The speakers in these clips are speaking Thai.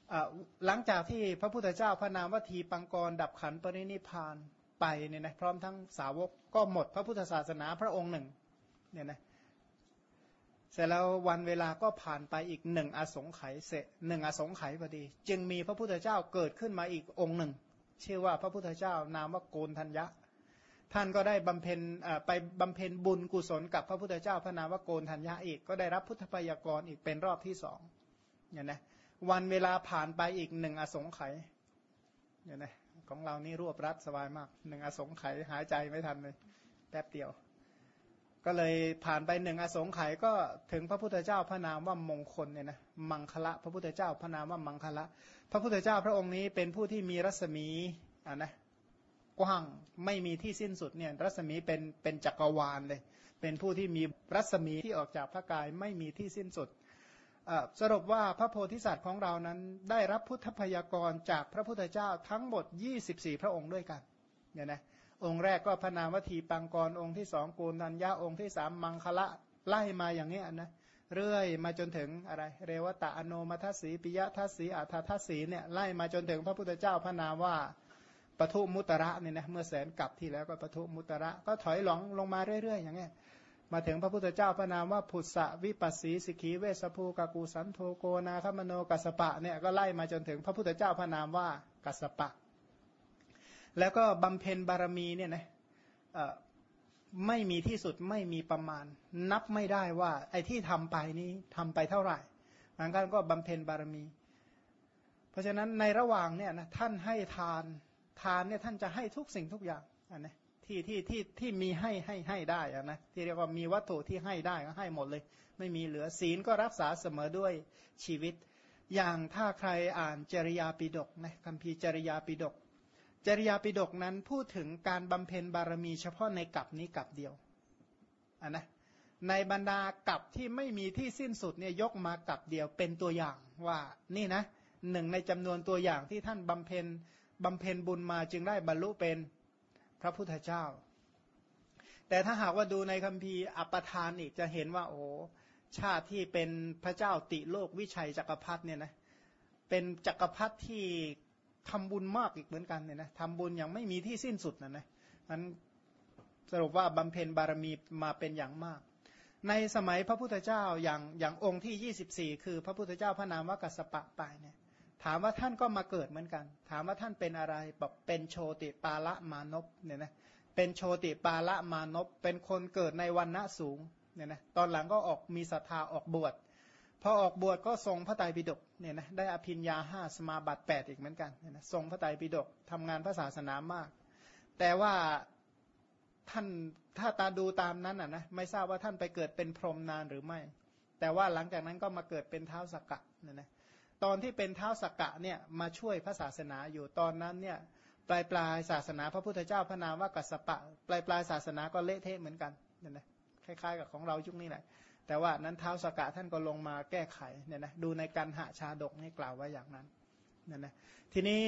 หลังจากที่พระพุทธเจ้าพระนามว่าทีปังกรดับขันปรินิพพานไปเนี่ยนะพร้อมทั้งสาวกก็หมดพระพุทธศาสนาพระองค์หนึ่งเนี่ยนะเสร็จแล้ววันเวลาก็ผ่านไปอีกหนึ่งอสงไขยเสร็จหนึ่งอสงไขยพอดีจึงมีพระพุทธเจ้าเกิดขึ้นมาอีกองค์หนึ่งชื่อว่าพระพุทธเจ้านามว่าโกณฑัญญะท่านก็ได้บำเพ็ญไปบำเพ็ญบุญกุศลกับพระพุทธเจ้าพระนามว่าโกณฑัญญะอีกก็ได้รับพุทธพยากรอีกเป็นรอบที่สองเนี่ยนะวันเวลาผ่านไปอีกหนึ่งอสงไขยเนี่ยนะของเรานี่รวบรัดสบายมากหนึ่งอสงไขยหายใจไม่ทันเลยแป๊บเดียวก็เลยผ่านไปหนึ่งอสงไขยก็ถึงพระพุทธเจ้าพระนามว่ามงคลเนี่ยนะมังคละพระพุทธเจ้าพระนามว่ามังคละพระพุทธเจ้าพระองค์นี้เป็นผู้ที่มีรัศมีนะกว้างไม่มีที่สิ้นสุดเนี่ยรัศมีเป็นจักรวาลเลยเป็นผู้ที่มีรัศมีที่ออกจากพระกายไม่มีที่สิ้นสุดสรุปว่าพระโพธิสัตว์ของเรานั้นได้รับพุทธพยากรจากพระพุทธเจ้าทั้งหมด24พระองค์ด้วยกันเนี่ยนะองค์แรกก็พระนามวทีปังกรองค์ที่สองโกณฑัญญะองค์ที่สามมังคละไล่มาอย่างนี้นะเรื่อยมาจนถึงอะไรเรวตะอโนมัทสีปิยทัสสีอัฏฐทัสสีเนี่ยไล่มาจนถึงพระพุทธเจ้าพระนามว่าปทุมุตระเนี่ยนะเมื่อแสนกลับที่แล้วก็ปทุมุตระก็ถอยหลังลงมาเรื่อยๆอย่างเงี้ยมาถึงพระพุทธเจ้าพระนามว่าพุทธวิปัสสีสิกีเวสภูกากูสันโธโกนาคมโนกัสสปะเนี่ยก็ไล่มาจนถึงพระพุทธเจ้าพระนามว่ากัสสปะแล้วก็บำเพ็ญบารมีเนี่ยนะไม่มีที่สุดไม่มีประมาณนับไม่ได้ว่าไอ้ที่ทำไปนี้ทำไปเท่าไหร่บางท่านก็บำเพ็ญบารมีเพราะฉะนั้นในระหว่างเนี่ยนะท่านให้ทานเนี่ยท่านจะให้ทุกสิ่งทุกอย่างนะที่มีให้ได้นะที่เรียกว่ามีวัตถุที่ให้ได้ก็ให้หมดเลยไม่มีเหลือศีลก็รักษาเสมอด้วยชีวิตอย่างถ้าใครอ่านจริยาปิฎกนะคัมภีร์จริยาปิฎกจริยาปิฎกนั้นพูดถึงการบำเพ็ญบารมีเฉพาะในกัปนี้กัปเดียวนะในบรรดากัปที่ไม่มีที่สิ้นสุดเนี่ยยกมากัปเดียวเป็นตัวอย่างว่านี่นะหนึ่งในจำนวนตัวอย่างที่ท่านบำเพ็ญบุญมาจึงได้บรรลุเป็นพระพุทธเจ้าแต่ถ้าหากว่าดูในคัมภีร์อัปทานอีกจะเห็นว่าโอ้ชาติที่เป็นพระเจ้าติโลกวิชัยจักรพรรดิเนี่ยนะเป็นจักรพรรดิที่ทำบุญมากอีกเหมือนกันเนี่ยนะทำบุญอย่างไม่มีที่สิ้นสุดนะนั้นสรุปว่าบำเพ็ญบารมีมาเป็นอย่างมากในสมัยพระพุทธเจ้าอย่างองค์ที่24คือพระพุทธเจ้าพระนามว่ากัสสปะไปเนี่ยถามว่าท่านก็มาเกิดเหมือนกันถามว่าท่านเป็นอะไรบอกเป็นโชติปาละมานพเนี่ยนะเป็นโชติปาละมานพเป็นคนเกิดในวรรณะสูงเนี่ยนะตอนหลังก็ออกมีศรัทธาออกบวชพอออกบวชก็ทรงพระไตรปิฎกเนี่ยนะได้อภิญญา5สมาบัติ8อีกเหมือนกันเนี่ยนะทรงพระไตรปิฎกทำงานพระศาสนามากแต่ว่าท่านถ้าตาดูตามนั้นนะไม่ทราบว่าท่านไปเกิดเป็นพรหมนานหรือไม่แต่ว่าหลังจากนั้นก็มาเกิดเป็นท้าวสักกะเนี่ยนะตอนที่เป็นท้าวสักกะเนี่ยมาช่วยพระศาสนาอยู่ตอนนั้นเนี่ยปลายศาสนาพระพุทธเจ้าพระนามว่ากัสสปะปลายศาสนาก็เละเทะเหมือนกันเนี่ยนะคล้ายๆกับของเรายุคนี้แหละแต่ว่านั้นท้าวสักกะท่านก็ลงมาแก้ไขเนี่ยนะดูในกันหชาดกนี่กล่าวไว้อย่างนั้นเนี่ยนะทีนี้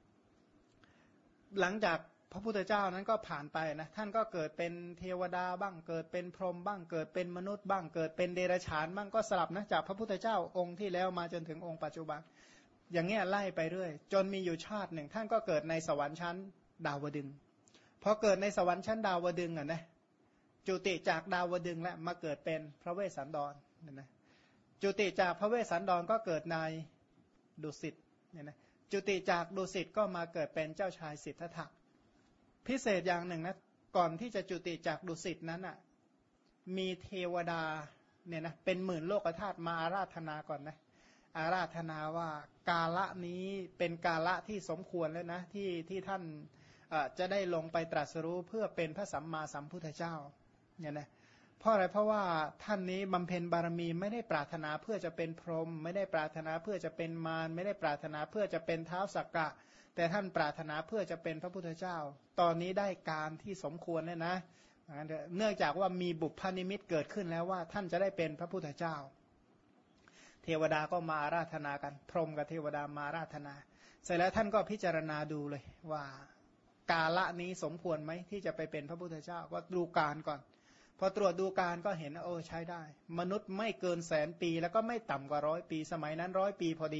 หลังจากพระพุทธเจ้านั้นก็ผ่านไปนะท่านก็เกิดเป็นเทวดาบ้างเกิดเป็นพรหมบ้างเกิดเป็นมนุษย์บ้างเกิดเป็นเดรัจฉานบ้างก็สลับนะจากพระพุทธเจ้าองค์ที่แล้วมาจนถึงองค์ปัจจุบันอย่างเงี้ยไล่ไปเรื่อยจนมีอยู่ชาติหนึ่งท่านก็เกิดในสวรรค์ชั้นดาวดึงส์พอเกิดในสวรรค์ชั้นดาวดึงส์นะจุติจากดาวดึงส์แล้วมาเกิดเป็นพระเวสสันดรเนี่ยนะจุติจากพระเวสสันดรก็เกิดในดุสิตเนี่ยนะจุติจากดุสิตก็มาเกิดเป็นเจ้าชายสิทธัตถะพิเศษอย่างหนึ่งนะก่อนที่จะจุติจากดุสิตนั้นอ่ะมีเทวดาเนี่ยนะเป็นหมื่นโลกธาตุมาอาราธนาก่อนนะอาราธนาว่ากาละนี้เป็นกาละที่สมควรแล้วนะที่ท่านจะได้ลงไปตรัสรู้เพื่อเป็นพระสัมมาสัมพุทธเจ้าเนี่ยนะเพราะอะไรเพราะว่าท่านนี้บำเพ็ญบารมีไม่ได้ปรารถนาเพื่อจะเป็นพรหมไม่ได้ปรารถนาเพื่อจะเป็นมารไม่ได้ปรารถนาเพื่อจะเป็นท้าวสักกะแต่ท่านปรารถนาเพื่อจะเป็นพระพุทธเจ้าตอนนี้ได้การที่สมควรแล้วนะเนื่องจากว่ามีบุพนิมิตเกิดขึ้นแล้วว่าท่านจะได้เป็นพระพุทธเจ้าเทวดาก็มาอาราธนากันพรหมกับเทวดามาอาราธนาเสร็จแล้วท่านก็พิจารณาดูเลยว่ากาละนี้สมควรไหมที่จะไปเป็นพระพุทธเจ้าก็ดูการก่อนพอตรวจดูการก็เห็นใช้ได้มนุษย์ไม่เกิน100,000 ปีแล้วก็ไม่ต่ำกว่า100 ปีสมัยนั้น100 ปีพอดี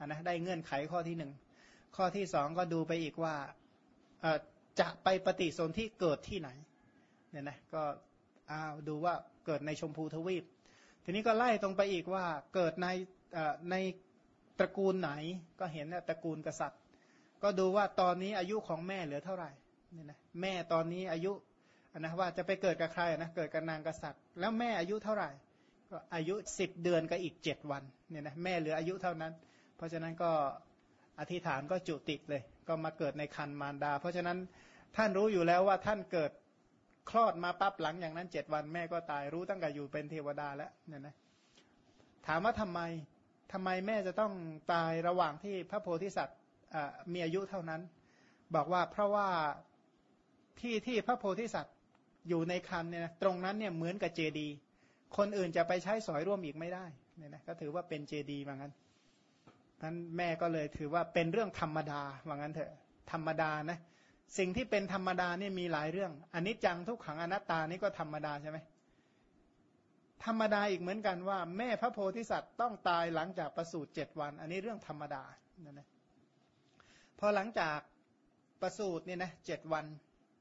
นะได้เงื่อนไขข้อที่หนึ่งข้อที่สองก็ดูไปอีกว่าจะไปปฏิสนธิเกิดที่ไหนเนี่ยนะก็ดูว่าเกิดในชมพูทวีปทีนี้ก็ไล่ตรงไปอีกว่าเกิดในตระกูลไหนก็เห็นตระกูลกษัตริย์ก็ดูว่าตอนนี้อายุของแม่เหลือเท่าไหร่เนี่ยนะแม่ตอนนี้อายุนะว่าจะไปเกิดกับใครนะเกิดกับนางกษัตริย์แล้วแม่อายุเท่าไหร่ก็อายุ10 เดือนกับอีก7 วันเนี่ยนะแม่เหลืออายุเท่านั้นเพราะฉะนั้นก็อธิษฐานก็จุติเลยก็มาเกิดในครรภ์มารดาเพราะฉะนั้นท่านรู้อยู่แล้วว่าท่านเกิดคลอดมาปั๊บหลังอย่างนั้น7 วันแม่ก็ตายรู้ตั้งแต่อยู่เป็นเทวดาแล้วเนี่ยนะถามว่าทำไมแม่จะต้องตายระหว่างที่พระโพธิสัตว์มีอายุเท่านั้นบอกว่าเพราะว่าที่พระโพธิสัตว์อยู่ในครรภ์เนี่ยนะตรงนั้นเนี่ยเหมือนกับเจดีย์คนอื่นจะไปใช้สอยร่วมอีกไม่ได้เนี่ยนะก็ถือว่าเป็นเจดีย์ว่างั้นท่านแม่ก็เลยถือว่าเป็นเรื่องธรรมดาว่างั้นเถอะธรรมดานะสิ่งที่เป็นธรรมดาเนี่ยมีหลายเรื่องอนิจจังทุกขังอนัตตานี่ก็ธรรมดาใช่ไหมธรรมดาอีกเหมือนกันว่าแม่พระโพธิสัตว์ต้องตายหลังจากประสูติ7 วันอันนี้เรื่องธรรมดานั่นนะพอหลังจากประสูติเนี่ยนะ7 วัน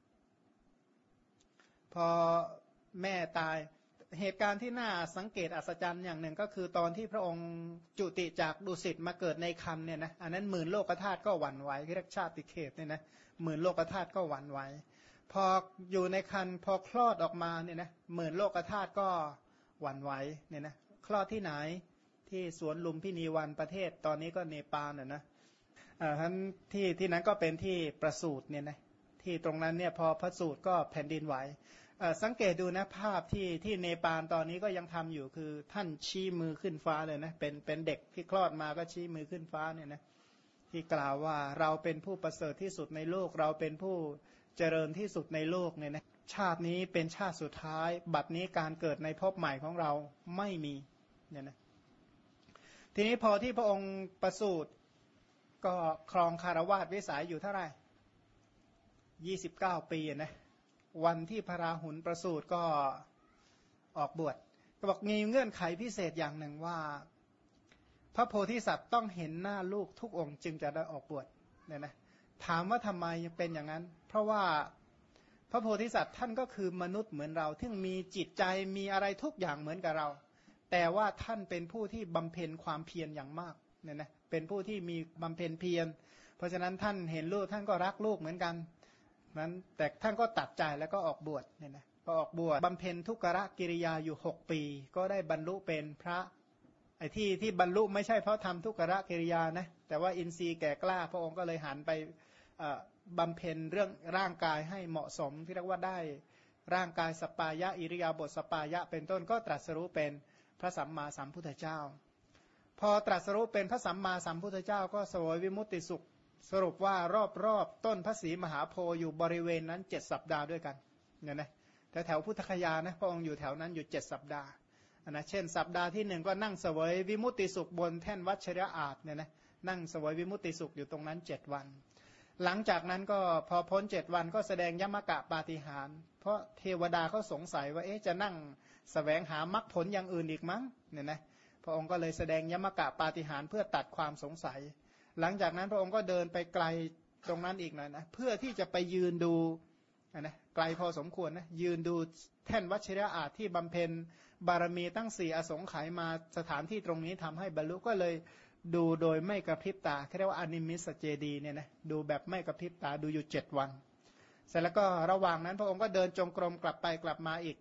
พอแม่ตายเหตุการณ์ที่น่าสังเกตอัศจรรย์อย่างหนึ่งก็คือตอนที่พระองค์จุติจากดุสิตมาเกิดในครรภ์เนี่ยนะอันนั้น10,000 โลกธาตุก็หวั่นไหวเรียกชาติเขตเนี่ยนะ10,000 โลกธาตุก็หวั่นไหวพออยู่ในครรภ์พอคลอดออกมาเนี่ยนะ10,000 โลกธาตุก็หวั่นไหวเนี่ยนะคลอดที่ไหนที่สวนลุมพินีวันประเทศตอนนี้ก็เนปาลนะทั้นที่นั้นก็เป็นที่ประสูติเนี่ยนะที่ตรงนั้นเนี่ยพอประสูติก็แผ่นดินไหวสังเกตดูนะภาพที่เนปาลตอนนี้ก็ยังทำอยู่คือท่านชี้มือขึ้นฟ้าเลยนะเป็นเด็กที่คลอดมาก็ชี้มือขึ้นฟ้าเนี่ยนะที่กล่าวว่าเราเป็นผู้ประเสริฐที่สุดในโลกเราเป็นผู้เจริญที่สุดในโลกเนี่ยนะชาตินี้เป็นชาติสุดท้ายบัดนี้การเกิดในภพใหม่ของเราไม่มีเนี่ยนะทีนี้พอที่พระองค์ประสูติก็ครองคารวาสวิสัยอยู่เท่าไหร่29 ปีนะวันที่พระราหุลประสูติก็ออกบวชก็บอกมีเงื่อนไขพิเศษอย่างหนึ่งว่าพระโพธิสัตว์ต้องเห็นหน้าลูกทุกองค์จึงจะได้ออกบวชเนี่ยนะถามว่าทำไมเป็นอย่างนั้นเพราะว่าพระโพธิสัตว์ท่านก็คือมนุษย์เหมือนเราที่มีจิตใจมีอะไรทุกอย่างเหมือนกับเราแต่ว่าท่านเป็นผู้ที่บำเพ็ญความเพียรอย่างมากเนี่ยนะเป็นผู้ที่มีบำเพ็ญเพียรเพราะฉะนั้นท่านเห็นลูกท่านก็รักลูกเหมือนกันนั้นแต่ท่านก็ตัดใจแล้วก็ออกบวชเนี่ยนะพอออกบวชบำเพ็ญทุกขกิริยาอยู่6 ปีก็ได้บรรลุเป็นพระไอ้ที่บรรลุไม่ใช่เพราะทำทุกขกิริยานะแต่ว่าอินทรีย์แก่กล้าพระองค์ก็เลยหันไปบำเพ็ญเรื่องร่างกายให้เหมาะสมที่เรียกว่าได้ร่างกายสปายะอิริยาบถสปายะเป็นต้นก็ตรัสรู้เป็นพระสัมมาสัมพุทธเจ้าพอตรัสรู้เป็นพระสัมมาสัมพุทธเจ้าก็เสวยวิมุตติสุขสรุปว่ารอบต้นพระศรีมหาโพธิ์อยู่บริเวณนั้น7 สัปดาห์ด้วยกันเนี่ยนะแถวพุทธคยานะพระองค์อยู่แถวนั้นอยู่7 สัปดาห์นะเช่นสัปดาห์ที่1ก็นั่งเสวยวิมุตติสุขบนแท่นวัชรอาฏเนี่ยนะนั่งเสวยวิมุตติสุขอยู่ตรงนั้น7 วันหลังจากนั้นก็พอพ้น7 วันก็แสดงยมกะปาฏิหาริย์เพราะเทวดาเขาสงสัยว่าจะนั่งแสวงหามรรคผลอย่างอื่นอีกมั้งเนี่ยนะพระองค์ก็เลยแสดงยมกะปาฏิหาริย์เพื่อตัดความสงสัยหลังจากนั้นพระองค์ก็เดินไปไกลตรงนั้นอีกหน่อยนะเพื่อที่จะไปยืนดูนะไกลพอสมควรนะยืนดูแท่นวชิรอาฏที่บำเพ็ญบารมีตั้ง4 อสงไขยมาสถานที่ตรงนี้ทำให้บรรลุก็เลยดูโดยไม่กระพริบตาเรียกว่าอนิมิสเจดีเนี่ยนะดูแบบไม่กระพริบตาดูอยู่7 วันเสร็จแล้วก็ระหว่างนั้นพระองค์ก็เดินจงกรมกลับไปกลับมาอีก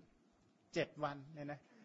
7 วันเนี่ย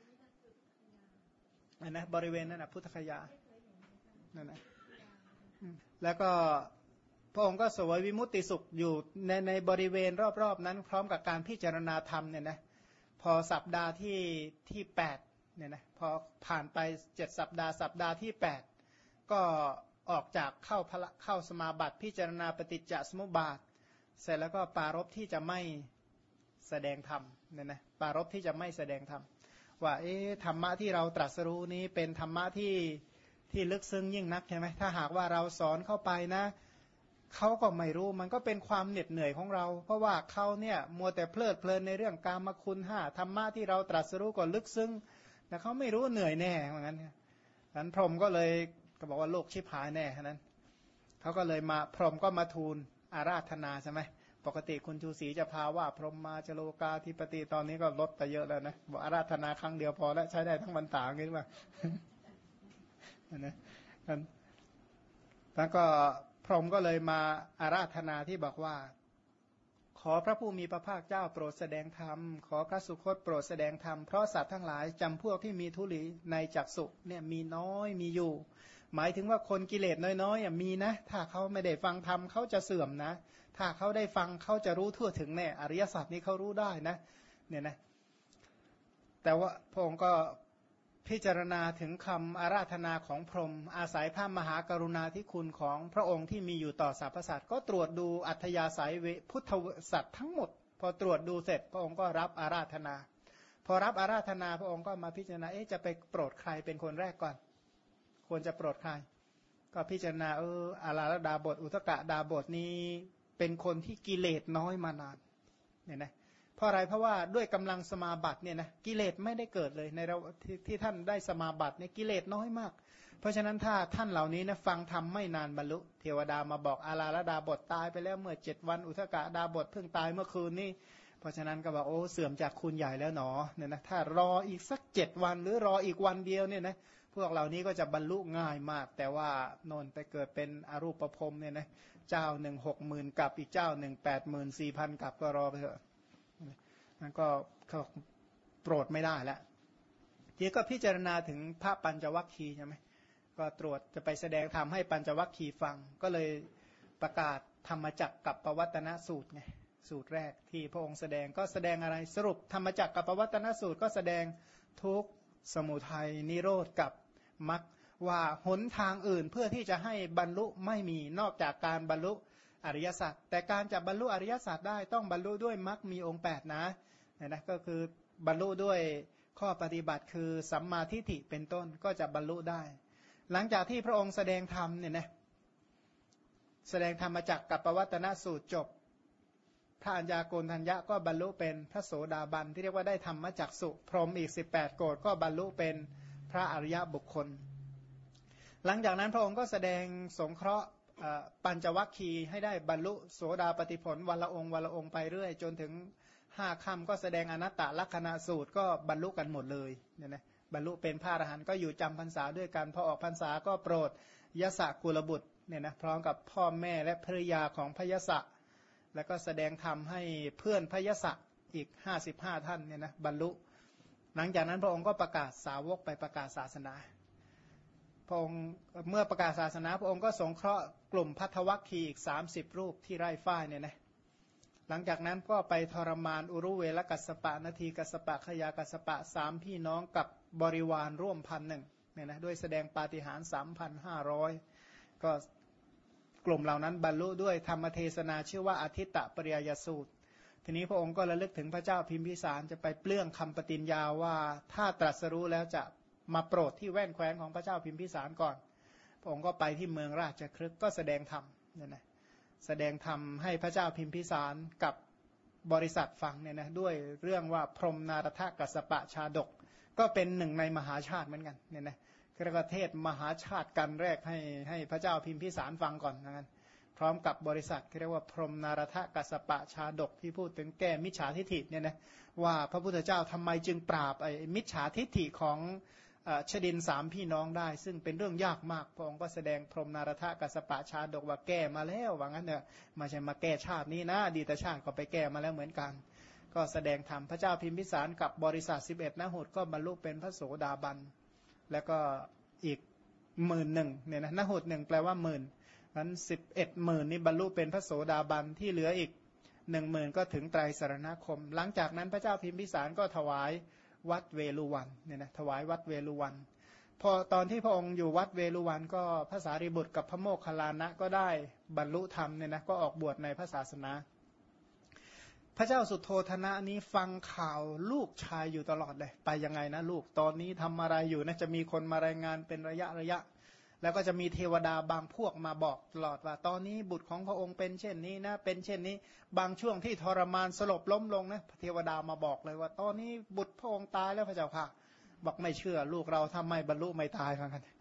นะบริเวณนั้นนะพุทธคยานั่นนะแล้วก็พระองค์ก็เสวยวิมุตติสุขอยู่ในบริเวณรอบๆนั้นพร้อมกับการพิจารณาธรรมเนี่ยนะพอสัปดาห์ที่8เนี่ยนะพอผ่านไป7 สัปดาห์ที่8ก็ออกจากเข้าสมาบัติพิจารณาปฏิจจสมุปบาทเสร็จแล้วก็ปารภที่จะไม่แสดงธรรมเนี่ยนะปารภที่จะไม่แสดงธรรมว่าธรรมะที่เราตรัสรู้นี้เป็นธรรมะที่ลึกซึ้งยิ่งนักใช่ไหมถ้าหากว่าเราสอนเข้าไปนะเขาก็ไม่รู้มันก็เป็นความเหน็ดเหนื่อยของเราเพราะว่าเขาเนี่ยมัวแต่เพลิดเพลินในเรื่องกามคุณ5ธรรมะที่เราตรัสรู้ก็ลึกซึ้งแต่เขาไม่รู้เหนื่อยแน่เหมือนกันนั้นพรหมก็เลยก็บอกว่าโลกชิบหายแน่นั้นเขาก็เลยมาพรหมก็มาทูลอาราธนาใช่ไหมปกติคุณชูศรีจะพาว่าพรหมมาจโลกาธิปติตอนนี้ก็ลดไปเยอะแล้วนะบอกอาราธนาครั้งเดียวพอแล้วใช้ได้ทั้งบรรดางี้ว่านะแล้วก็พรหมก็เลยมาอาราธนาที่บอกว่าขอพระผู้มีพระภาคเจ้าโปรดแสดงธรรมขอพระสุคตโปรดแสดงธรรมเพราะสัตว์ทั้งหลายจำพวกที่มีทุลีในจักษุเนี่ยมีน้อยมีอยู่หมายถึงว่าคนกิเลสน้อยๆมีนะถ้าเขาไม่ได้ฟังธรรมเขาจะเสื่อมนะถ้าเขาได้ฟังเขาจะรู้ทั่วถึงแน่อริยสัจนี้เขารู้ได้นะเนี่ยนะแต่ว่าพระองค์ก็พิจารณาถึงคำอาราธนาของพรหมอาศัยพระมหากรุณาธิคุณของพระองค์ที่มีอยู่ต่อสรรพสัตว์ก็ตรวจดูอัธยาศัยพุทธสัตว์ทั้งหมดพอตรวจดูเสร็จพระองค์ก็รับอาราธนาพอรับอาราธนาพระองค์ก็มาพิจารณาจะไปโปรดใครเป็นคนแรกก่อนควรจะโปรดใครก็พิจารณาอาราลดาบทอุทกะดาบทนี้เป็นคนที่กิเลสน้อยมานานเนี่ยนะเพราะอะไรเพราะว่าด้วยกำลังสมาบัติเนี่ยนะกิเลสไม่ได้เกิดเลยในเราที่ท่านได้สมาบัติเนี่ยกิเลสน้อยมากเพราะฉะนั้นถ้าท่านเหล่านี้นะฟังธรรมไม่นานบรรลุเทวดามาบอกอาราลดาบทตายไปแล้วเมื่อ7 วันอุทกะดาบทเพิ่งตายเมื่อคืนนี้เพราะฉะนั้นก็บอกเสื่อมจากคุณใหญ่แล้วหนอเนี่ยนะถ้ารออีกสัก7 วันหรือรออีกวันเดียวเนี่ยนะพวกเหล่านี้ก็จะบรรลุง่ายมากแต่ว่าโนนไปเกิดเป็นอรูปภพเนี่ยนะเจ้าหนึ่ง60,000กับอีกเจ้าหนึ่ง84,000กับก็รอไปเถอะมันก็โปรดไม่ได้แล้วทีก็พิจารณาถึงพระปัญจวัคคีย์ใช่ไหมก็ตรวจจะไปแสดงธรรมให้ปัญจวัคคีย์ฟังก็เลยประกาศธรรมจักรกับปวัตนสูตรไงสูตรแรกที่พระองค์แสดงก็แสดงอะไรสรุปธรรมจักรกับปวัตนสูตรก็แสดงทุกข์สมุทัยนิโรธกับมรรคว่าหนทางอื่นเพื่อที่จะให้บรรลุไม่มีนอกจากการบรรลุอริยสัจแต่การจะบรรลุอริยสัจได้ต้องบรรลุด้วยมรรคมีองค์8นะนะก็คือบรรลุด้วยข้อปฏิบัติคือสัมมาทิฏฐิเป็นต้นก็จะบรรลุได้หลังจากที่พระองค์แสดงธรรมเนี่ยนะแสดงธรรมจักรกับปวัตนสูตรจบพระัญญาโกณทัญญะก็บรรลุเป็นพระโสดาบันที่เรียกว่าได้ธรรมจักสุพรหมอีก18 โกฏก็บรรลุเป็นพระอริยบุคคลหลังจากนั้นพระองค์ก็แสดงสงเคราะห์ปัญจวัคคีย์ให้ได้บรรลุโสดาปฏิผลวันละองค์วันละองค์ไปเรื่อยจนถึง5 ค่ำก็แสดงอนัตตลักษณะสูตรก็บรรลุกันหมดเลยเนี่ยนะบรรลุเป็นพระอรหันต์ก็อยู่จำพรรษาด้วยกันพอออกพรรษาก็โปรดยสกุลบุตรเนี่ยนะพร้อมกับพ่อแม่และภริยาของพยสะแล้วก็แสดงธรรมให้เพื่อนพยสะอีก55 ท่านเนี่ยนะบรรลุหลังจากนั้นพระองค์ก็ประกาศสาวกไปประกาศศาสนาพระองค์เมื่อประกาศศาสนาพระองค์ก็สงเคราะห์กลุ่มภัททวัคคีย์อีก30 รูปที่ไร่ฝ้ายเนี่ยนะหลังจากนั้นก็ไปทรมานอุรุเวลกัสสปะนาทีกัสสปะขยากัสสปะ3 พี่น้องกับบริวารร่วม1,000เนี่ยนะด้วยแสดงปาฏิหาริย์ 3,500 ก็กลุ่มเหล่านั้นบรรลุด้วยธรรมเทศนาชื่อว่าอทิตตปริยยสูตรทีนี้พระองค์ก็ระลึกถึงพระเจ้าพิมพิสารจะไปเปลื้องคำปฏิญญาว่าถ้าตรัสรู้แล้วจะมาโปรดที่แว่นแคว้นของพระเจ้าพิมพิสารก่อนพระองค์ก็ไปที่เมืองราชคฤห์ก็แสดงธรรมเนี่ยนะแสดงธรรมให้พระเจ้าพิมพิสารกับบริษัทฟังเนี่ยนะด้วยเรื่องว่าพรหมนารถกัสสปะชาดกก็เป็นหนึ่งในมหาชาติเหมือนกันเนี่ยนะประเทศมหาชาติกันแรกให้พระเจ้าพิมพิสารฟังก่อนนะพร้อมกับบริษัทเรียกว่าพรหมนารถกัสสปะชาดกที่พูดถึงแก้มิจฉาทิฏฐิเนี่ยนะว่าพระพุทธเจ้าทำไมจึงปราบไอ้มิจฉาทิฏฐิของชดิน3 พี่น้องได้ซึ่งเป็นเรื่องยากมากพระองค์ก็แสดงพรหมนารถกัสสปะชาดกว่าแก้มาแล้วว่างั้นเนี่ยไม่ใช่มาแก้ชาตินี้นะดีแต่ชาติก็ไปแก้มาแล้วเหมือนกันก็แสดงธรรมพระเจ้าพิมพิสารกับบริษัท11 นโหดก็บรรลุเป็นพระโสดาบันแล้วก็อีก11,000เนี่ยนะนโหด1แปลว่า10,000นั้น11,000นี่บรรลุเป็นพระโสดาบันที่เหลืออีก10,000ก็ถึงไตรสรณคมหลังจากนั้นพระเจ้าพิมพิสารก็ถวายวัดเวลุวันเนี่ยนะถวายวัดเวลุวันพอตอนที่พระองค์อยู่วัดเวลุวันก็พระสารีบุตรกับพระโมคคัลลานะก็ได้บรรลุธรรมเนี่ยนะก็ออกบวชในพระศาสนาพระเจ้าสุโธทนะนี้ฟังข่าวลูกชายอยู่ตลอดเลยไปยังไงนะลูกตอนนี้ทำอะไรอยู่นะจะมีคนมารายงานเป็นระยะแล้วก็จะมีเทวดาบางพวกมาบอกตลอดว่าตอนนี้บุตรของพระองค์เป็นเช่นนี้นะเป็นเช่นนี้บางช่วงที่ทรมานสลบล้มลงนะเทวดามาบอกเลยว่าตอนนี้บุตรพระองค์ตายแล้วพระเจ้าค่ะบอกไม่เชื่อลูกเราทำไมบรรลุไม่ตายกัน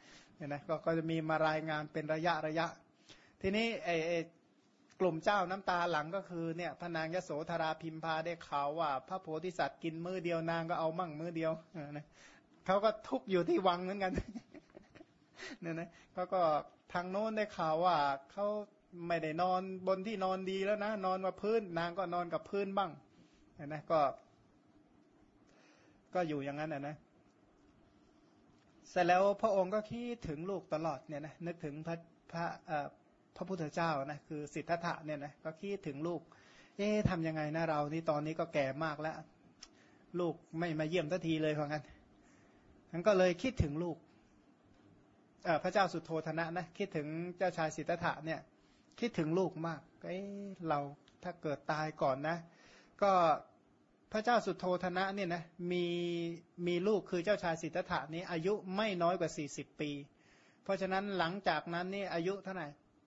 เนี่ยนะก็จะมีมารายงานเป็นระยะทีนี้กลุ่มเจ้าน้ำตาหลังก็คือเนี่ยพระนางยโสธราพิมพาได้ข่าวว่าพระโพธิสัตว์กินมื้อเดียวนางก็เอามั่งมื้อเดียวนะเขาก็ทุกข์อยู่ที่วังเหมือนกันเนี่ยนะเขาก็ทางโน้นได้ข่าวว่าเขาไม่ได้นอนบนที่นอนดีแล้วนะนอนกับพื้นนางก็นอนกับพื้นบ้างนะก็อยู่อย่างนั้นนะเสร็จแล้วพระองค์ก็คิดถึงลูกตลอดเนี่ยนะนึกถึงพระพุทธเจ้านะคือสิทธัตถะเนี่ยนะก็คิดถึงลูกทำยังไงนะเรานี่ตอนนี้ก็แก่มากแล้วลูกไม่มาเยี่ยมทันทีเลยเพราะงั้นฉันก็เลยคิดถึงลูกพระเจ้าสุโธทนะนะคิดถึงเจ้าชายสิทธัตถะเนี่ยคิดถึงลูกมากเราถ้าเกิดตายก่อนนะก็พระเจ้าสุโธทนะเนี่ยนะมีลูกคือเจ้าชายสิทธัตถะนี้อายุไม่น้อยกว่า40ปีเพราะฉะนั้นหลังจากนั้นนี่อายุเท่าไหร่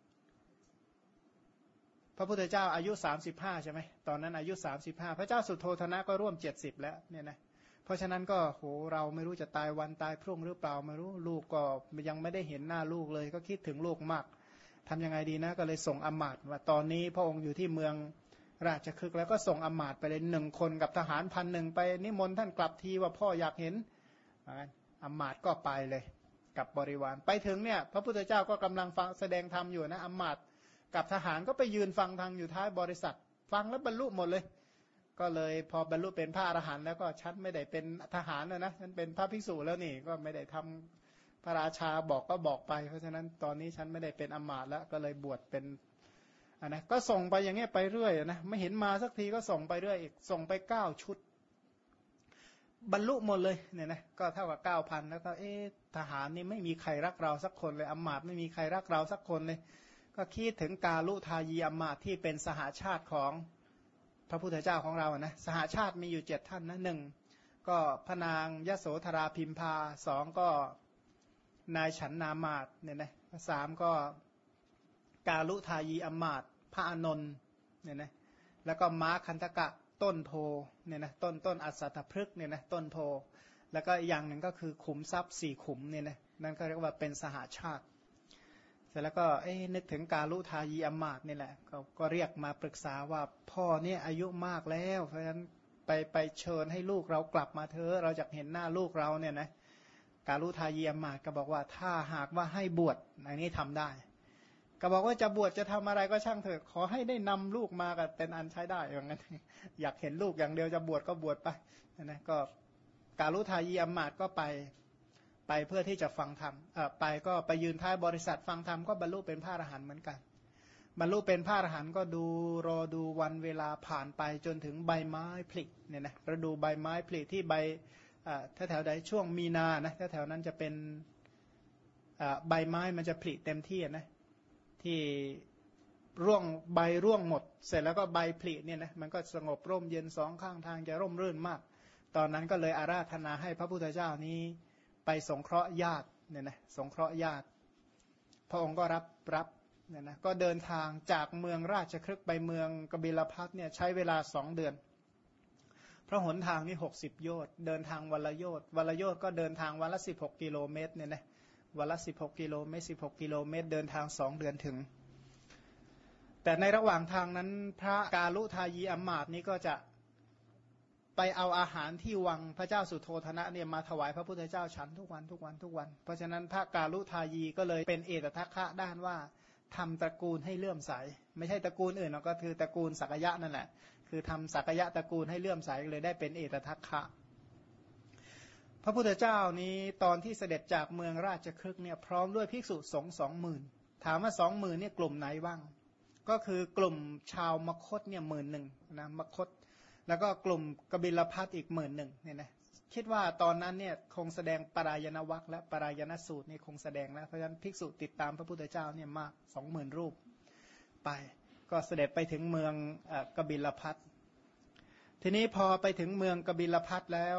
พระพุทธเจ้าอายุ35ใช่ไหมตอนนั้นอายุ35พระเจ้าสุโธทนะก็ร่วม70แล้วเนี่ยนะเพราะฉะนั้นก็โหเราไม่รู้จะตายวันตายพรุ่งหรือเปล่าไม่รู้ลูกก็ยังไม่ได้เห็นหน้าลูกเลยก็คิดถึงลูกมากทำยังไงดีนะก็เลยส่งอำมาตย์ว่าตอนนี้พระองค์อยู่ที่เมืองราชคฤห์แล้วก็ส่งอำมาตย์ไปเลย1 คนกับทหาร1,000ไปนิมนต์ท่านกลับทีว่าพ่ออยากเห็นอำมาตย์ก็ไปเลยกับบริวารไปถึงเนี่ยพระพุทธเจ้าก็กำลังฟังแสดงธรรมอยู่นะอำมาตย์กับทหารก็ไปยืนฟังทางอยู่ท้ายบริษัทฟังแล้วบรรลุหมดเลยก็เลยพอบรรลุเป็นพระอรหันต์แล้วก็ฉันไม่ได้เป็นทหารนะฉันเป็นพระภิกษุแล้วนี่ก็ไม่ได้ทำพระราชาบอกก็บอกไปเพราะฉะนั้นตอนนี้ฉันไม่ได้เป็นอำมาตย์แล้วก็เลยบวชเป็นนะก็ส่งไปอย่างเงี้ยไปเรื่อยนะไม่เห็นมาสักทีก็ส่งไปเรื่อยอีกส่งไป9 ชุดบรรลุหมดเลยเนี่ยนะก็เท่ากับ9,000แล้วก็ทหารนี่ไม่มีใครรักเราสักคนเลยอำมาตย์ไม่มีใครรักเราสักคนเลยก็คิดถึงกาลุทายีอำมาตย์ที่เป็นสหาชาติของพระพุทธเจ้าของเรานะสหาชาติมีอยู่7 ท่านนะ1ก็พระนางยโสธราพิมพา2ก็นายฉันนามาตย์เนี่ยนะ3ก็กาลุทายีอำมาตย์พระอานนท์เนี่ยนะแล้วก็ม้าคันธกะต้นโพเนี่ยนะต้นอัสสัทพฤกษ์เนี่ยนะต้นโพแล้วก็อีกอย่างหนึ่งก็คือขุมทรัพย์4 ขุมเนี่ยนะนั่นก็เรียกว่าเป็นสหาชาติเสร็จแล้วก็นึกถึงกาลุทายีอำมาตย์นี่แหละก็เรียกมาปรึกษาว่าพ่อเนี่ยอายุมากแล้วเพราะฉะนั้นไปเชิญให้ลูกเรากลับมาเถอะเราอยากเห็นหน้าลูกเราเนี่ยนะกาลุทายีอำมาตย์ก็บอกว่าถ้าหากว่าให้บวชอันนี้ทำได้ก็บอกว่าจะบวชจะทำอะไรก็ช่างเถอะขอให้ได้นำลูกมากับเป็นอันใช้ได้อย่างนั้นอยากเห็นลูกอย่างเดียวจะบวชก็บวชไปนะก็กาลุทายีอำมาตย์ก็ไปเพื่อที่จะฟังธรรมไปก็ไปยืนท้ายบริษัทฟังธรรมก็บรรลุเป็นพระอรหันต์เหมือนกันบรรลุเป็นพระอรหันต์ก็รอดูวันเวลาผ่านไปจนถึงใบไม้ผลิเนี่ยนะฤดูใบไม้ผลิที่ใบแถวใดช่วงมีนานะแถวนั้นจะเป็นใบไม้มันจะผลิเต็มที่นะที่ใบร่วงหมดเสร็จแล้วก็ใบผลิเนี่ยนะมันก็สงบร่มเย็น2 ข้างทางจะร่มรื่นมากตอนนั้นก็เลยอาราธนาให้พระพุทธเจ้านี้ไปสงเคราะห์ญาติเนี่ยนะสงเคราะห์ญาติพระองค์ก็รับเนี่ยนะก็เดินทางจากเมืองราชคฤห์ไปเมืองกบิลพัสเนี่ยใช้เวลา2 เดือนเพราะหนทางนี่60 โยชน์เดินทางวันละโยชน์ก็เดินทางวันละ16 กิโลเมตรเนี่ยนะวันละ16 กิโลเมตร16 กิโลเมตรเดินทาง2 เดือนถึงแต่ในระหว่างทางนั้นพระกาลุทายีอำมาตย์นี้ก็จะไปเอาอาหารที่วังพระเจ้าสุโธทนะเนี่ยมาถวายพระพุทธเจ้าฉันทุกวันเพราะฉะนั้นพระกาลุทายีก็เลยเป็นเอตทัคคะด้านว่าทำตระกูลให้เลื่อมใสไม่ใช่ตระกูลอื่นก็คือตระกูลสักยะนั่นแหละคือทำสักยะตระกูลให้เลื่อมใสเลยได้เป็นเอตทัคคะพระพุทธเจ้านี้ตอนที่เสด็จจากเมืองราชคฤห์เนี่ยพร้อมด้วยภิกษุสงฆ์ 20,000ถามว่า 20,000เนี่ยกลุ่มไหนบ้างก็คือกลุ่มชาวมคธเนี่ย11,000นะมคธแล้วก็กลุ่มกบิลพัสอีก11,000เนี่ยนะคิดว่าตอนนั้นเนี่ยคงแสดงปรายณวรรคและปรายณสูตรนี่คงแสดงแล้วเพราะฉะนั้นภิกษุติดตามพระพุทธเจ้าเนี่ยมาก 20,000 รูปไปก็เสด็จไปถึงเมืองกบิลพัสทีนี้พอไปถึงเมืองกบิลพัสแล้ว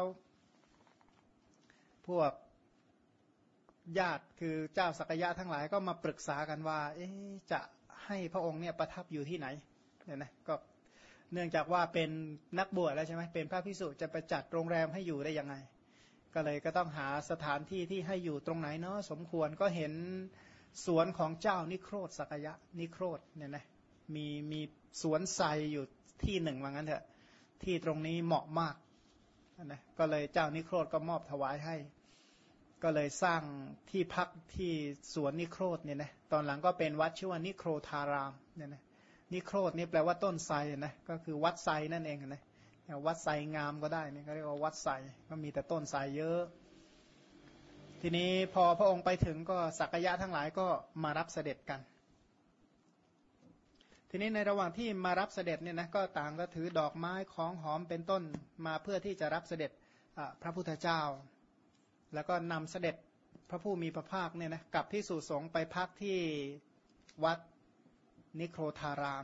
พวกญาติคือเจ้าสักยะทั้งหลายก็มาปรึกษากันว่าจะให้พระองค์เนี่ยประทับอยู่ที่ไหนเนี่ยนะก็เนื่องจากว่าเป็นนักบวชแล้วใช่ไหมเป็นพระภิกษุจะไปจัดโรงแรมให้อยู่ได้ยังไงก็เลยก็ต้องหาสถานที่ที่ให้อยู่ตรงไหนเนาะสมควรก็เห็นสวนของเจ้านิโครธสักยะนิโครธเนี่ยนะมีสวนไทรอยู่ที่หนึ่งว่างั้นเถอะที่ตรงนี้เหมาะมากนะก็เลยเจ้านิโครธก็มอบถวายให้ก็เลยสร้างที่พักที่สวนนิโครธเนี่ยนะตอนหลังก็เป็นวัดชื่อว่านิโครธารามเนี่ยนะนิโครธนี่แปลว่าต้นไทรนะก็คือวัดไทรนั่นเองนะวัดไทรงามก็ได้นี่เขาเรียกว่าวัดไทรก็มีแต่ต้นไทรเยอะทีนี้พอพระองค์ไปถึงก็สักยะทั้งหลายก็มารับเสด็จกันทีนี้ในระหว่างที่มารับเสด็จเนี่ยนะก็ต่างก็ถือดอกไม้ของหอมเป็นต้นมาเพื่อที่จะรับเสด็จพระพุทธเจ้าแล้วก็นำเสด็จพระผู้มีพระภาคเนี่ยนะกับภิกษุสงฆ์ไปพักที่วัดนิโครธาราม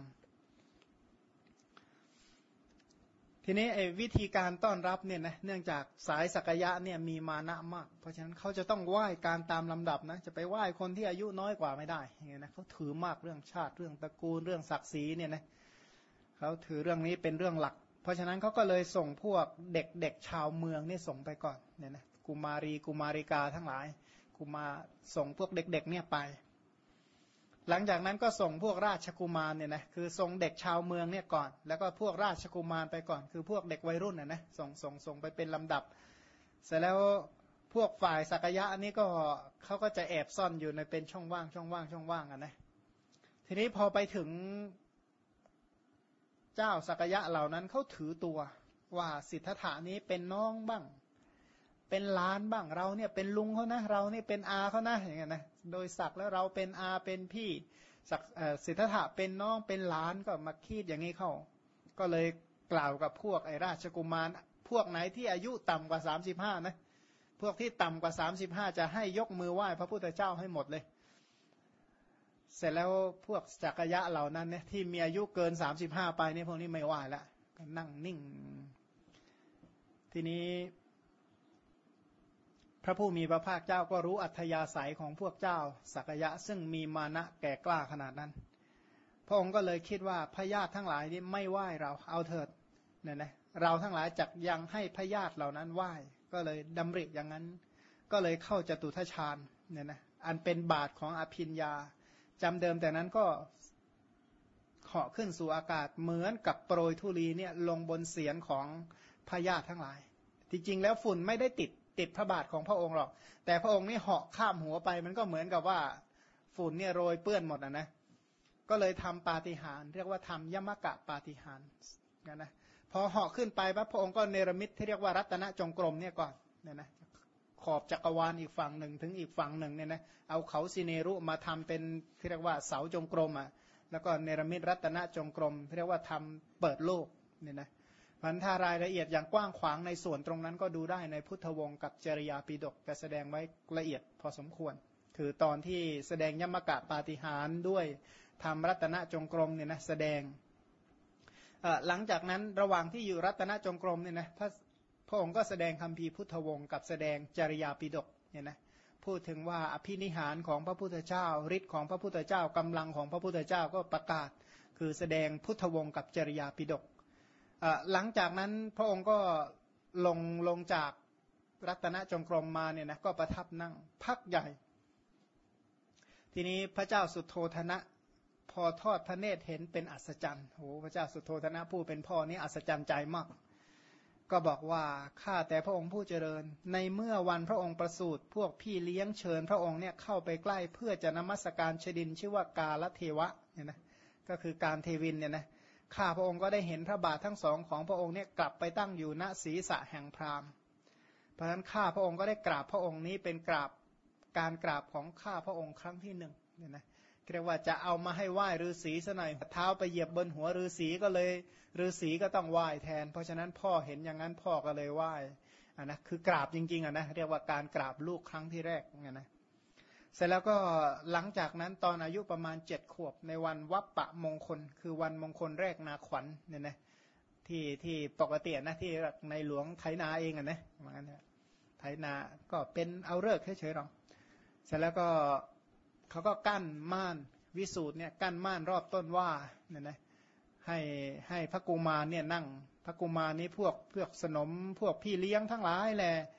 ทีนี้วิธีการต้อนรับเนี่ยนะเนื่องจากสายสักยะเนี่ยมีมานะมากเพราะฉะนั้นเขาจะต้องไหว้การตามลำดับนะจะไปไหว้คนที่อายุน้อยกว่าไม่ได้อย่างเงี้ยนะเขาถือมากเรื่องชาติเรื่องตระกูลเรื่องศักดิ์ศรีเนี่ยนะเขาถือเรื่องนี้เป็นเรื่องหลักเพราะฉะนั้นเขาก็เลยส่งพวกเด็กๆชาวเมืองนี่ส่งไปก่อนเนี่ยนะกุมารีกุมาริกาทั้งหลายกุมาส่งพวกเด็กๆเนี่ยไปหลังจากนั้นก็ส่งพวกราชกุมารเนี่ยนะคือส่งเด็กชาวเมืองเนี่ยก่อนแล้วก็พวกราชกุมารไปก่อนคือพวกเด็กวัยรุ่นนะส่งไปเป็นลำดับเสร็จแล้วพวกฝ่ายสักยะนี่ก็เขาก็จะแอบซ่อนอยู่ในเป็นช่องว่างอ่ะนะทีนี้พอไปถึงเจ้าสักยะเหล่านั้นเขาถือตัวว่าสิทธัตถะนี้เป็นน้องบ้างเป็นหลานบ้างเราเนี่ยเป็นลุงเขานะเราเนี่ยเป็นอาเขานะอย่างเงี้ยนะโดยศักดิ์แล้วเราเป็นอาเป็นพี่สิทธัตถะเป็นน้องเป็นหลานก็มาคีดอย่างนี้เข้าก็เลยกล่าวกับพวกไอ้ราชกุมารพวกไหนที่อายุต่ำกว่า35นะพวกที่ต่ำกว่า35จะให้ยกมือไหว้พระพุทธเจ้าให้หมดเลยเสร็จแล้วพวกจักรยะเหล่านั้นเนี่ยที่มีอายุเกิน35ไปเนี่ยพวกนี้ไม่ไหว้ละก็นั่งนิ่งทีนี้พระผู้มีพระภาคเจ้าก็รู้อัธยาศัยของพวกเจ้าสักยะซึ่งมีมานะแก่กล้าขนาดนั้นพระองค์ก็เลยคิดว่าพญาติทั้งหลายนี่ไม่ไหว้เราเอาเถิดเนี่ยนะเราทั้งหลายจักยังให้พญาติเหล่านั้นไหว้ก็เลยดำริอย่างนั้นก็เลยเข้าจตุทัชฌานเนี่ยนะอันเป็นบาทของอภิญญาจำเดิมแต่นั้นก็เหาะขึ้นสู่อากาศเหมือนกับโปรยธุลีเนี่ยลงบนเสียรของพญาติทั้งหลายที่จริงแล้วฝุ่นไม่ได้ติดพระบาทของพระองค์หรอกแต่พระองค์นี่เหาะข้ามหัวไปมันก็เหมือนกับว่าฝุ่นเนี่ยโรยเปื้อนหมดนะก็เลยทำปาฏิหาริย์เรียกว่าทำยมกะปาฏิหาริย์นะพอเหาะขึ้นไปพระองค์ก็เนรมิตที่เรียกว่ารัตนจงกรมเนี่ยก่อนเนี่ยนะขอบจักรวาลอีกฝั่งหนึ่งถึงอีกฝั่งหนึ่งเนี่ยนะเอาเขาสิเนรุมาทำเป็นที่เรียกว่าเสาจงกรมอ่ะแล้วก็เนรมิตรัตนจงกรมที่เรียกว่าทำเปิดโลกเนี่ยนะพันธารายละเอียดอย่างกว้างขวางในส่วนตรงนั้นก็ดูได้ในพุทธวงศ์กับจริยาปิฎกจะแสดงไว้ละเอียดพอสมควรคือตอนที่แสดงยมกะปาฏิหาริย์ด้วยทำรัตนจงกรมเนี่ยนะแสดงหลังจากนั้นระหว่างที่อยู่รัตนจงกรมเนี่ยนะพระองค์ก็แสดงคัมภีร์พุทธวงศ์กับแสดงจริยาปิฎกเนี่ยนะพูดถึงว่าอภินิหารของพระพุทธเจ้าฤทธิ์ของพระพุทธเจ้ากำลังของพระพุทธเจ้าก็ประกาศคือแสดงพุทธวงศ์กับจริยาปิฎกหลังจากนั้นพระองค์ก็ลงจากรัตนจงกรมมาเนี่ยนะก็ประทับนั่งพักใหญ่ทีนี้พระเจ้าสุโธทนะพอทอดพระเนตรเห็นเป็นอัศจรรย์โอ้พระเจ้าสุโธทนะผู้เป็นพ่อนี่อัศจรรย์ใจมากก็บอกว่าข้าแต่พระองค์ผู้เจริญในเมื่อวันพระองค์ประสูติพวกพี่เลี้ยงเชิญพระองค์เนี่ยเข้าไปใกล้เพื่อจะนมัสการชดินชื่อว่ากาลเทวะเนี่ยนะก็คือการเทวินเนี่ยนะข้าพระองค์ก็ได้เห็นพระบาททั้งสองของพระองค์เนี่ยกลับไปตั้งอยู่ณศีรษะแห่งพราหมณ์เพราะฉะนั้นข้าพระองค์ก็ได้กราบพระองค์นี้เป็นการกราบของข้าพระองค์ครั้งที่หนึ่งเนี่ยนะเรียกว่าจะเอามาให้ไหว้ฤาษีซะหน่อยเท้าไปเหยียบบนหัวฤาษีก็เลยฤาษีก็ต้องไหว้แทนเพราะฉะนั้นพ่อเห็นอย่างนั้นพ่อก็เลยไหว้นะคือกราบจริงๆนะเรียกว่าการกราบลูกครั้งที่แรกนะเสร็จแล้วก็หลังจากนั้นตอนอายุประมาณ7 ขวบในวันวัปปะมงคลคือวันมงคลแรกนาขวัญเนี่ยนะที่ปกตินะที่ในหลวงไถนาเองนะเหมือนกันไถนาก็เป็นเอาฤกษ์เฉยๆหรอกเสร็จแล้วก็เขาก็กั้นม่านวิสูตรเนี่ยกั้นม่านรอบต้นว่าเนี่ยนะให้พระกุมารเนี่ยนั่งพระกุมารนี้พวกสนมพวกพี่เลี้ยงทั้งหลายแหละ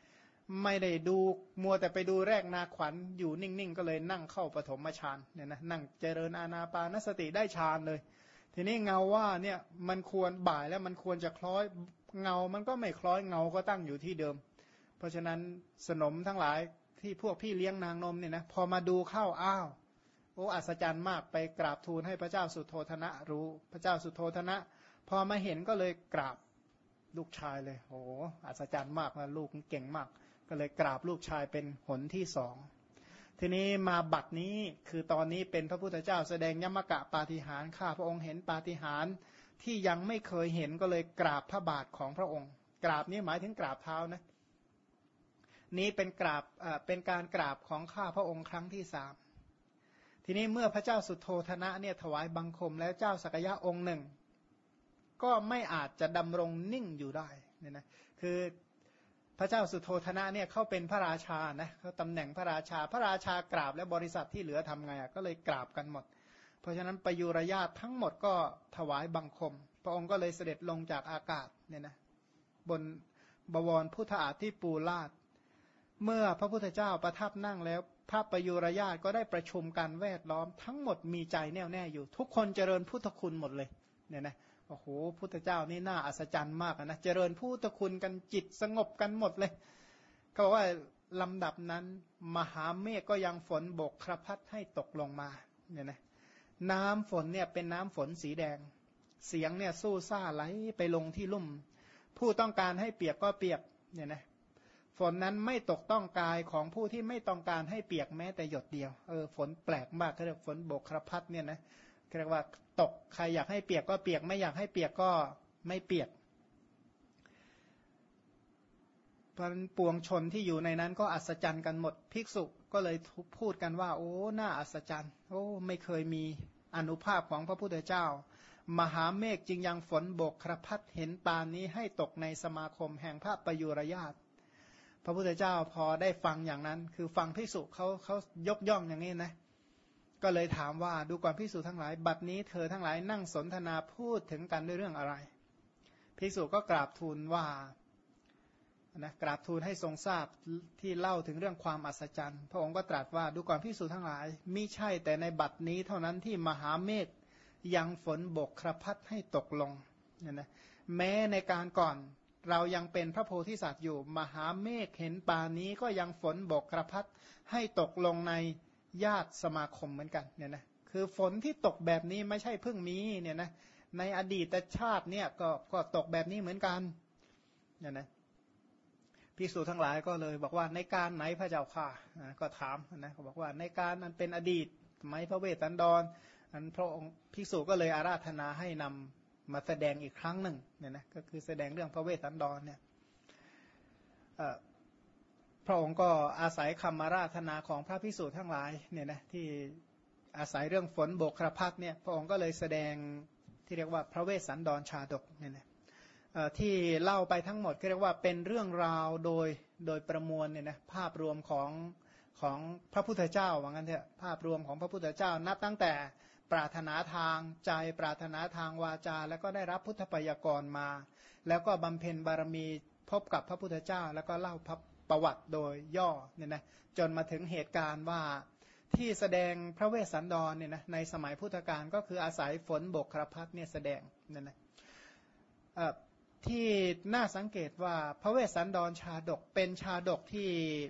ไม่ได้ดูมัวแต่ไปดูแรกนาขวัญอยู่นิ่งๆก็เลยนั่งเข้าปฐมฌานเนี่ยนะนั่งเจริญอานาปานสติได้ฌานเลยทีนี้เงาว่าเนี่ยมันควรบ่ายแล้วมันควรจะคล้อยเงามันก็ไม่คล้อยเงาก็ตั้งอยู่ที่เดิมเพราะฉะนั้นสนมทั้งหลายที่พวกพี่เลี้ยงนางนมเนี่ยนะพอมาดูเข้าอ้าวโอ้อัศจรรย์มากไปกราบทูลให้พระเจ้าสุโธทนะรู้พระเจ้าสุโธทนะพอมาเห็นก็เลยกราบลูกชายเลยโอ้อัศจรรย์มากนะลูกเก่งมากก็เลยกราบลูกชายเป็นหนที่สองทีนี้มาบัดนี้คือตอนนี้เป็นพระพุทธเจ้าแสดงยมกะปาฏิหาริย์ข้าพระองค์เห็นปาฏิหาริย์ที่ยังไม่เคยเห็นก็เลยกราบพระบาทของพระองค์กราบนี้หมายถึงกราบเท้านะนี้เป็นกราบเป็นการกราบของข้าพระองค์ครั้งที่สามทีนี้เมื่อพระเจ้าสุโธทนะเนี่ยถวายบังคมแล้วเจ้าสักยะองค์หนึ่งก็ไม่อาจจะดำรงนิ่งอยู่ได้เนี่ยนะคือพระเจ้าสุโธทนะเนี่ยเขาเป็นพระราชานะเขาตำแหน่งพระราชาพระราชากราบและบริษัทที่เหลือทำไงก็เลยกราบกันหมดเพราะฉะนั้นประยุรญาติทั้งหมดก็ถวายบังคมพระองค์ก็เลยเสด็จลงจากอากาศเนี่ยนะบนบวรพุทธาที่ปูลาดเมื่อพระพุทธเจ้าประทับนั่งแล้วพระประยุรญาติก็ได้ประชุมกันแวดล้อมทั้งหมดมีใจแน่วแน่อยู่ทุกคนเจริญพุทธคุณหมดเลยเนี่ยนะโอ้โหพุทธเจ้านี่น่าอัศจรรย์มากนะเจริญพุทธคุณกันจิตสงบกันหมดเลยเขาบอกว่าลำดับนั้นมหาเมฆก็ยังฝนบกครพัดให้ตกลงมาเนี่ยนะน้ำฝนเนี่ยเป็นน้ำฝนสีแดงเสียงเนี่ยสู้ซ่าไหลไปลงที่ลุ่มผู้ต้องการให้เปียกก็เปียกเนี่ยนะฝนนั้นไม่ตกต้องกายของผู้ที่ไม่ต้องการให้เปียกแม้แต่หยดเดียวฝนแปลกมากเขาเรียกฝนบกครพัดเนี่ยนะเรียกว่าตกใครอยากให้เปียกก็เปียกไม่อยากให้เปียกก็ไม่เปียกปวงชนที่อยู่ในนั้นก็อัศจรรย์กันหมดภิกษุก็เลยพูดกันว่าโอ้น่าอัศจรรย์โอ้ไม่เคยมีอานุภาพของพระพุทธเจ้ามหาเมฆจึงยังฝนบกครพัดเห็นปานนี้ให้ตกในสมาคมแห่งพระประยุรญาติพระพุทธเจ้าพอได้ฟังอย่างนั้นคือฟังภิกษุเขายกย่องอย่างนี้นะก็เลยถามว่าดูก่อนภิกษุทั้งหลายบัดนี้เธอทั้งหลายนั่งสนทนาพูดถึงกันด้วยเรื่องอะไรภิกษุก็กราบทูลว่านะกราบทูลให้ทรงทราบที่เล่าถึงเรื่องความอัศจรรย์พระองค์ก็ตรัสว่าดูก่อนภิกษุทั้งหลายมิใช่แต่ในบัดนี้เท่านั้นที่มหาเมฆยังฝนบกครพัดให้ตกลงเนี่ยนะแม้ในการก่อนเรายังเป็นพระโพธิสัตว์อยู่มหาเมฆเห็นปานนี้ก็ยังฝนบกครพัดให้ตกลงในญาติสมาคมเหมือนกันเนี่ยนะคือฝนที่ตกแบบนี้ไม่ใช่เพิ่งมีเนี่ยนะในอดีตชาติเนี่ยก็ตกแบบนี้เหมือนกันเนี่ยนะภิกษุทั้งหลายก็เลยบอกว่าในการไหนพระเจ้าค่ะก็ถามนะเขาบอกว่าในการนั้นเป็นอดีตไหมพระเวสสันดรอันพระองค์ภิกษุก็เลยอาราธนาให้นำมาแสดงอีกครั้งหนึ่งเนี่ยนะก็คือแสดงเรื่องพระเวสสันดรเนี่ยพระองค์ก็อาศัยคำอาราธนาของพระภิกษุทั้งหลายเนี่ยนะที่อาศัยเรื่องฝนบกครพัดเนี่ยพระองค์ก็เลยแสดงที่เรียกว่าพระเวสสันดรชาดกเนี่ยนะที่เล่าไปทั้งหมดก็เรียกว่าเป็นเรื่องราวโดยประมวลเนี่ยนะภาพรวมของพระพุทธเจ้าว่างั้นเถอะภาพรวมของพระพุทธเจ้านับตั้งแต่ปรารถนาทางใจปรารถนาทางวาจาแล้วก็ได้รับพุทธปยากรมาแล้วก็บำเพ็ญบารมีพบกับพระพุทธเจ้าแล้วก็เล่าประวัติโดยย่อเนี่ยนะจนมาถึงเหตุการณ์ว่าที่แสดงพระเวสสันดรเนี่ยนะในสมัยพุทธกาลก็คืออาศัยฝนบกครพัดเนี่ยแสดงเนี่ยนะที่น่าสังเกตว่าพระเวสสันดรชาดกเป็นชาดกที่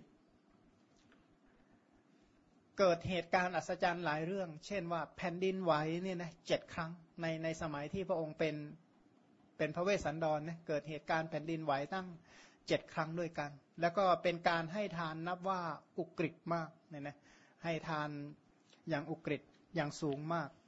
เกิดเหตุการณ์อัศจรรย์หลายเรื่องเช่นว่าแผ่นดินไหวเนี่ยนะ7 ครั้งในสมัยที่พระองค์เป็นพระเวสสันดรเนี่ยเกิดเหตุการณ์แผ่นดินไหวตั้ง7 ครั้งด้วยกันแล้วก็เป็นการให้ทานนับว่าอุกฤษมากเนี่ยนะให้ทานอย่างอุกฤษอย่างสูงมาก